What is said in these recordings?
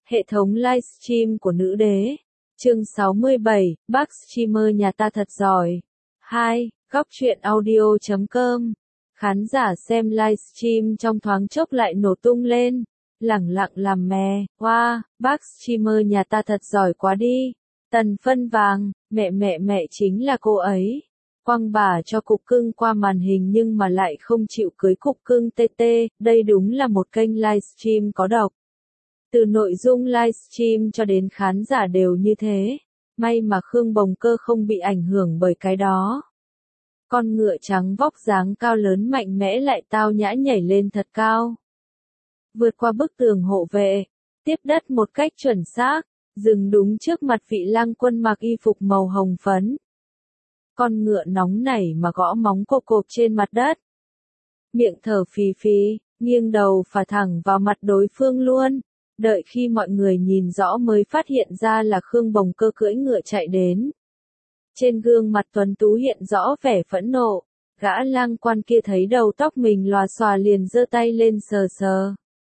Hệ thống livestream của nữ đế. Chương 67, bác streamer nhà ta thật giỏi. 2. Góc truyện audio.com. Khán giả xem livestream trong thoáng chốc lại nổ tung lên. Lẳng lặng làm mè, wow, bác streamer nhà ta thật giỏi quá đi. Tần Phân Vàng, mẹ chính là cô ấy. Quăng bà cho cục cưng qua màn hình nhưng mà lại không chịu cưới cục cưng TT, đây đúng là một kênh livestream có độc. Từ nội dung livestream cho đến khán giả đều như thế. May mà Khương Bồng Cơ không bị ảnh hưởng bởi cái đó. Con ngựa trắng vóc dáng cao lớn mạnh mẽ lại tao nhã nhảy lên thật cao. Vượt qua bức tường hộ vệ, tiếp đất một cách chuẩn xác, dừng đúng trước mặt vị lang quân mặc y phục màu hồng phấn. Con ngựa nóng nảy mà gõ móng cộp cộp trên mặt đất. Miệng thở phì phì, nghiêng đầu phả thẳng vào mặt đối phương luôn. Đợi khi mọi người nhìn rõ mới phát hiện ra là Khương Bồng Cơ cưỡi ngựa chạy đến. Trên gương mặt tuấn tú hiện rõ vẻ phẫn nộ. Gã lang quan kia thấy đầu tóc mình lòa xòa liền giơ tay lên sờ sờ.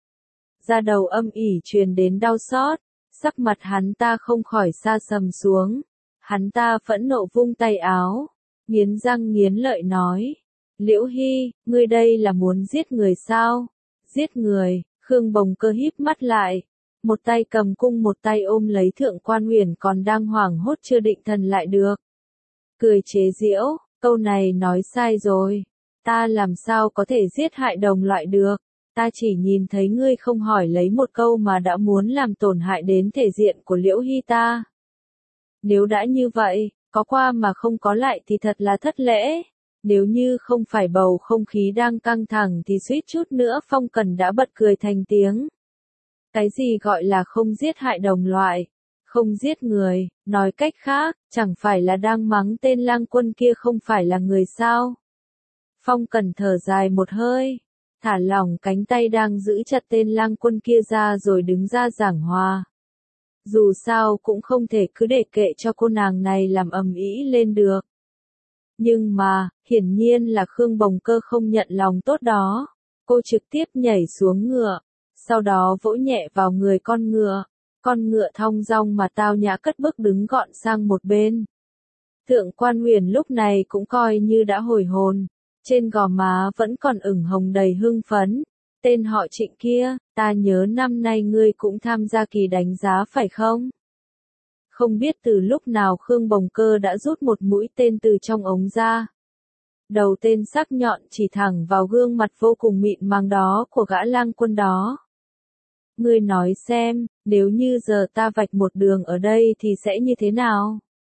Da đầu âm ỉ truyền đến đau xót. Sắc mặt hắn ta không khỏi sa sầm xuống. Hắn ta phẫn nộ vung tay áo. Nghiến răng nghiến lợi nói. Liễu Hy, ngươi đây là muốn giết người sao? Giết người. Khương Bồng Cơ híp mắt lại, một tay cầm cung một tay ôm lấy Thượng Quan Uyển còn đang hoảng hốt chưa định thần lại được. Cười chế giễu, câu này nói sai rồi, ta làm sao có thể giết hại đồng loại được, ta chỉ nhìn thấy ngươi không hỏi lấy một câu mà đã muốn làm tổn hại đến thể diện của Liễu Hy ta. Nếu đã như vậy, có qua mà không có lại thì thật là thất lễ. Nếu như không phải bầu không khí đang căng thẳng thì suýt chút nữa Phong Cần đã bật cười thành tiếng. Cái gì gọi là không giết hại đồng loại, không giết người, nói cách khác, chẳng phải là đang mắng tên lang quân kia không phải là người sao? Phong Cần thở dài một hơi, thả lỏng cánh tay đang giữ chặt tên lang quân kia ra rồi đứng ra giảng hòa. Dù sao cũng không thể cứ để kệ cho cô nàng này làm ầm ĩ lên được. Nhưng mà, hiển nhiên là Khương Bồng Cơ không nhận lòng tốt đó. Cô trực tiếp nhảy xuống ngựa, sau đó vỗ nhẹ vào người con ngựa. Con ngựa thong dong mà tao nhã cất bước đứng gọn sang một bên. Thượng Quan Uyển lúc này cũng coi như đã hồi hồn. Trên gò má vẫn còn ửng hồng đầy hưng phấn. Tên họ Trịnh kia, ta nhớ năm nay ngươi cũng tham gia kỳ đánh giá phải không? Không biết từ lúc nào Khương Bồng Cơ đã rút một mũi tên từ trong ống ra. Đầu tên sắc nhọn chỉ thẳng vào gương mặt vô cùng mịn màng đó của gã lang quân đó. Ngươi nói xem, nếu như giờ ta vạch một đường ở đây thì sẽ như thế nào?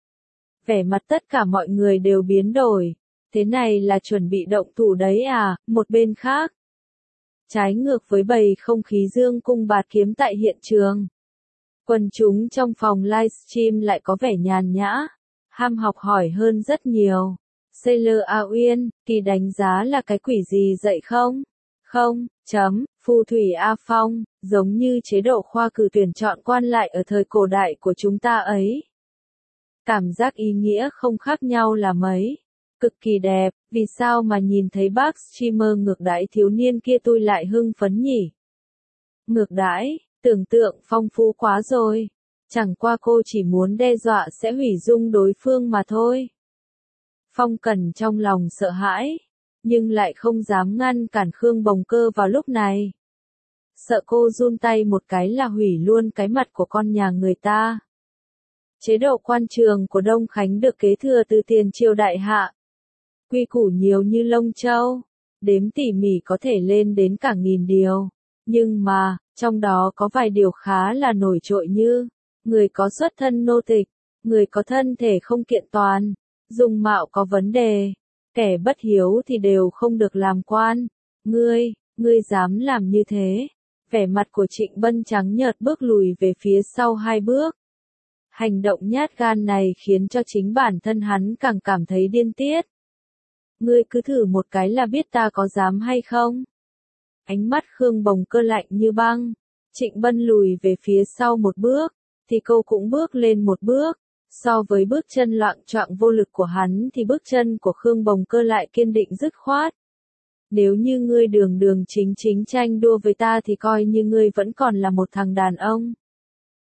Vẻ mặt tất cả mọi người đều biến đổi. Thế này là chuẩn bị động thủ đấy à? Một bên khác. Trái ngược với bầy không khí dương cung bạt kiếm tại hiện trường. Quần chúng trong phòng livestream lại có vẻ nhàn nhã, ham học hỏi hơn rất nhiều. Sailor A Uyên, kỳ đánh giá là cái quỷ gì dậy không? Không, phù thủy A Phong, giống như chế độ khoa cử tuyển chọn quan lại ở thời cổ đại của chúng ta ấy. Cảm giác ý nghĩa không khác nhau là mấy. Cực kỳ đẹp, vì sao mà nhìn thấy bác streamer ngược đãi thiếu niên kia tôi lại hưng phấn nhỉ? Ngược đãi? Tưởng tượng phong phú quá rồi. Chẳng qua cô chỉ muốn đe dọa sẽ hủy dung đối phương mà thôi. Phong Cần trong lòng sợ hãi, nhưng lại không dám ngăn cản Khương Bồng Cơ vào lúc này. Sợ cô run tay một cái là hủy luôn cái mặt của con nhà người ta. Chế độ quan trường của Đông Khánh được kế thừa từ tiền triều đại hạ. Quy củ nhiều như lông châu, đếm tỉ mỉ có thể lên đến cả 1000 điều. Nhưng mà, trong đó có vài điều khá là nổi trội như, người có xuất thân nô tịch, người có thân thể không kiện toàn, dung mạo có vấn đề, kẻ bất hiếu thì đều không được làm quan. Ngươi dám làm như thế? Vẻ mặt của Trịnh Bân trắng nhợt bước lùi về phía sau 2 bước. Hành động nhát gan này khiến cho chính bản thân hắn càng cảm thấy điên tiết. Ngươi cứ thử một cái là biết ta có dám hay không? Ánh mắt Khương Bồng Cơ lạnh như băng. Trịnh Bân lùi về phía sau một bước, thì cô cũng bước lên một bước. So với bước chân loạng choạng vô lực của hắn thì bước chân của Khương Bồng Cơ lại kiên định dứt khoát. Nếu như ngươi đường chính tranh đua với ta thì coi như ngươi vẫn còn là một thằng đàn ông.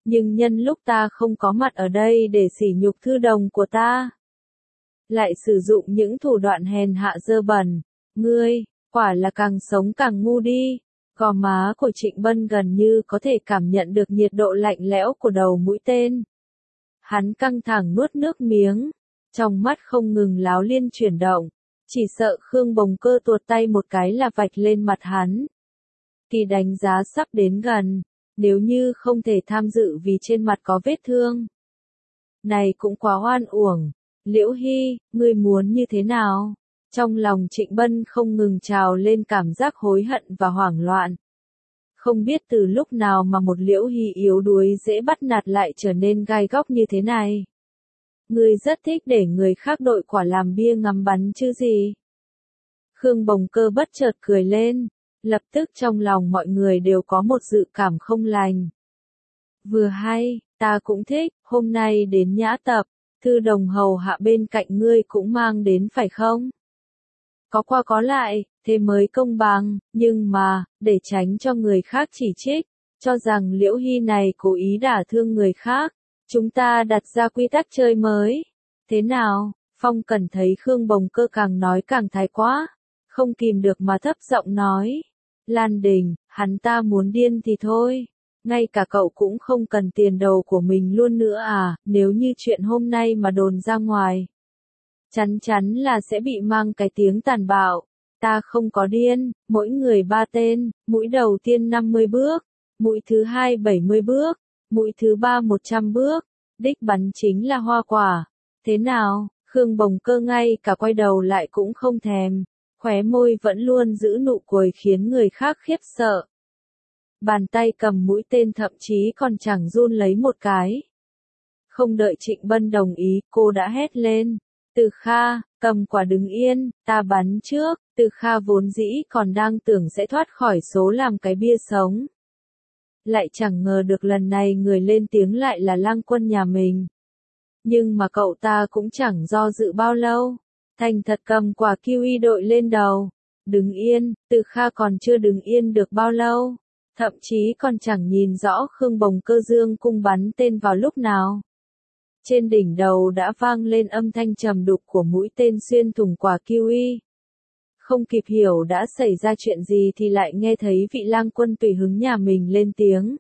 Nhưng nhân lúc ta không có mặt ở đây để sỉ nhục thư đồng của ta, lại sử dụng những thủ đoạn hèn hạ dơ bẩn, ngươi, quả là càng sống càng ngu đi. Gò má của Trịnh Bân gần như có thể cảm nhận được nhiệt độ lạnh lẽo của đầu mũi tên. Hắn căng thẳng nuốt nước miếng, trong mắt không ngừng láo liên chuyển động, chỉ sợ Khương Bồng Cơ tuột tay một cái là vạch lên mặt hắn. Kỳ đánh giá sắp đến gần, nếu như không thể tham dự vì trên mặt có vết thương. Này cũng quá oan uổng, Liễu Hy, ngươi muốn như thế nào? Trong lòng Trịnh Bân không ngừng trào lên cảm giác hối hận và hoảng loạn. Không biết từ lúc nào mà một Liễu Hy yếu đuối dễ bắt nạt lại trở nên gai góc như thế này. Ngươi rất thích để người khác đội quả làm bia ngắm bắn chứ gì? Khương Bồng Cơ bất chợt cười lên, lập tức trong lòng mọi người đều có một dự cảm không lành. Vừa hay, ta cũng thích, hôm nay đến nhã tập, thư đồng hầu hạ bên cạnh ngươi cũng mang đến phải không? Có qua có lại, thế mới công bằng, nhưng mà, để tránh cho người khác chỉ trích, cho rằng Liễu Hy này cố ý đả thương người khác, chúng ta đặt ra quy tắc chơi mới. Thế nào? Phong Cẩn thấy Khương Bồng Cơ càng nói càng thái quá, không kìm được mà thấp giọng nói. Lan Đình, hắn ta muốn điên thì thôi. Ngay cả cậu cũng không cần tiền đầu của mình luôn nữa à, nếu như chuyện hôm nay mà đồn ra ngoài. Chắn chắn là sẽ bị mang cái tiếng tàn bạo. Ta không có điên, mỗi người 3 tên, mũi đầu tiên 50 bước, mũi thứ hai 70 bước, mũi thứ ba 100 bước, đích bắn chính là hoa quả. Thế nào, Khương Bồng Cơ ngay cả quay đầu lại cũng không thèm, khóe môi vẫn luôn giữ nụ cười khiến người khác khiếp sợ. Bàn tay cầm mũi tên thậm chí còn chẳng run lấy một cái. Không đợi Trịnh Bân đồng ý, cô đã hét lên. Từ Kha, cầm quả đứng yên, ta bắn trước. Từ Kha vốn dĩ còn đang tưởng sẽ thoát khỏi số làm cái bia sống. Lại chẳng ngờ được lần này người lên tiếng lại là Lang Quân nhà mình. Nhưng mà cậu ta cũng chẳng do dự bao lâu. Thành thật cầm quả kiwi đội lên đầu. Đứng yên, Từ Kha còn chưa đứng yên được bao lâu. Thậm chí còn chẳng nhìn rõ Khương Bồng Cơ dương cung bắn tên vào lúc nào. Trên đỉnh đầu đã vang lên âm thanh trầm đục của mũi tên xuyên thủng quả kiwi. Không kịp hiểu đã xảy ra chuyện gì thì lại nghe thấy vị Lang Quân tùy hứng nhà mình lên tiếng.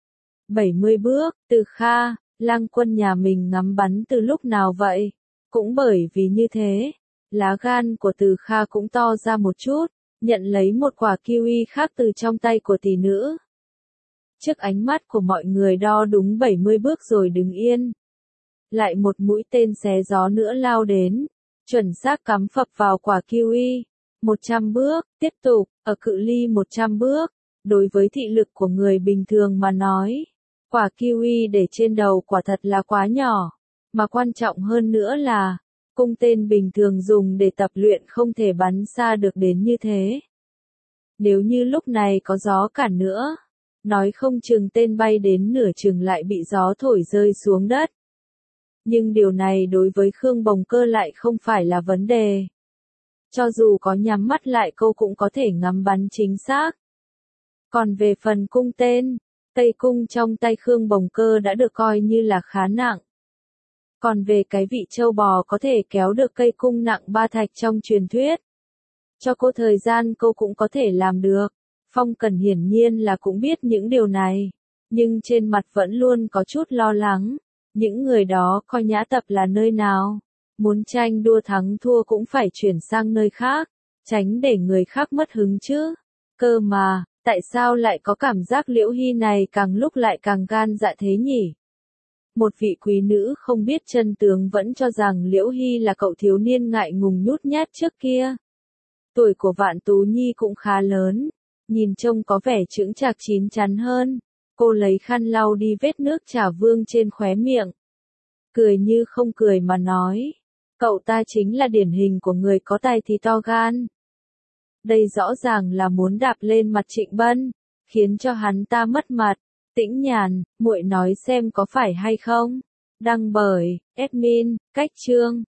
70 bước, Từ Kha, Lang Quân nhà mình ngắm bắn từ lúc nào vậy? Cũng bởi vì như thế, lá gan của Từ Kha cũng to ra một chút, nhận lấy một quả kiwi khác từ trong tay của tỷ nữ. Trước ánh mắt của mọi người đo đúng 70 bước rồi đứng yên. Lại một mũi tên xé gió nữa lao đến, chuẩn xác cắm phập vào quả kiwi. 100 bước, tiếp tục, ở cự ly 100 bước, đối với thị lực của người bình thường mà nói, quả kiwi để trên đầu quả thật là quá nhỏ, mà quan trọng hơn nữa là, cung tên bình thường dùng để tập luyện không thể bắn xa được đến như thế. Nếu như lúc này có gió cản nữa, nói không chừng tên bay đến nửa chừng lại bị gió thổi rơi xuống đất. Nhưng điều này đối với Khương Bồng Cơ lại không phải là vấn đề. Cho dù có nhắm mắt lại cô cũng có thể ngắm bắn chính xác. Còn về phần cung tên, cây cung trong tay Khương Bồng Cơ đã được coi như là khá nặng. Còn về cái vị châu bò có thể kéo được cây cung nặng 3 thạch trong truyền thuyết. Cho cô thời gian cô cũng có thể làm được. Phong Cẩn hiển nhiên là cũng biết những điều này. Nhưng trên mặt vẫn luôn có chút lo lắng. Những người đó coi nhã tập là nơi nào? Muốn tranh đua thắng thua cũng phải chuyển sang nơi khác. Tránh để người khác mất hứng chứ. Cơ mà, tại sao lại có cảm giác Liễu Hy này càng lúc lại càng gan dạ thế nhỉ? Một vị quý nữ không biết chân tướng vẫn cho rằng Liễu Hy là cậu thiếu niên ngại ngùng nhút nhát trước kia. Tuổi của Vạn Tú Nhi cũng khá lớn, nhìn trông có vẻ chững chạc chín chắn hơn. Cô lấy khăn lau đi vết nước trà vương trên khóe miệng. Cười như không cười mà nói, cậu ta chính là điển hình của người có tài thì to gan. Đây rõ ràng là muốn đạp lên mặt Trịnh Bân, khiến cho hắn ta mất mặt. Tĩnh Nhàn, muội nói xem có phải hay không? Đăng bởi admin, Cách Chương.